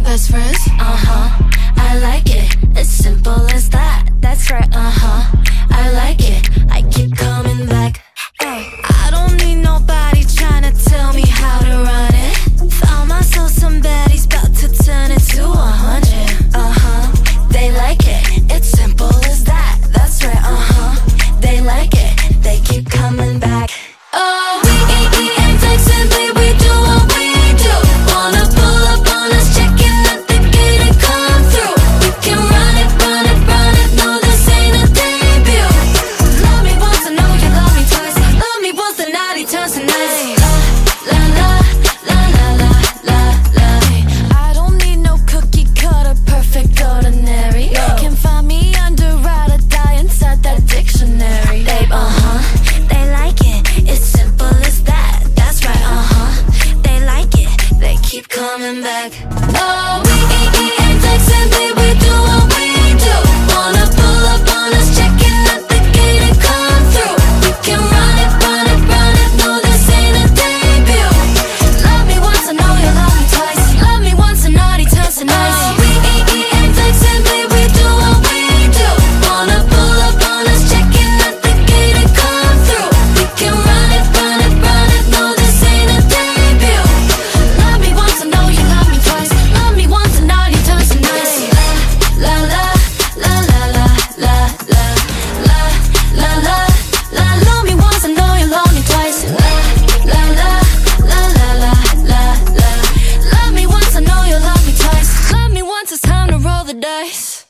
best friends? I like it, as simple as that. That's right, I like it, I keep coming back. I don't need nobody trying to tell me how to run it. Found myself some baddies about to turn it to 100. They like it, it's simple as that. That's right, they like it, they keep coming back. Oh, we ain't flexible, we do what we do. Wanna pull up on us, checking at the gate and come through. We can run it, no this ain't a debut. Love me once, I know you love me twice. Love me once, the naughty turns to nice. La la, la la la la la. I don't need no cookie cutter, perfect ordinary. Can find me under ride or die inside that dictionary. Babe, they like it, it's simple as that. That's right, they like it, they keep coming back. Oh, we ain't flexible, we do what we do. Wanna pull up on us, checking at the gate and come through. We can run it, no this ain't a debut. Love me once, I know you love me twice. Love me once, and naughty turns to nice. Oh, we ain't flexible, we do what we do. Wanna pull up on us, checking at the gate and come through. We can run it, no this ain't a debut. Love me once, I know you love me twice. Love me once, and naughty turns to nice. La la la la la la la la la la la. Love me once, I know you love me twice. La la la la la la la. Love me once, I know you love me twice. Love me once, it's time to roll the dice.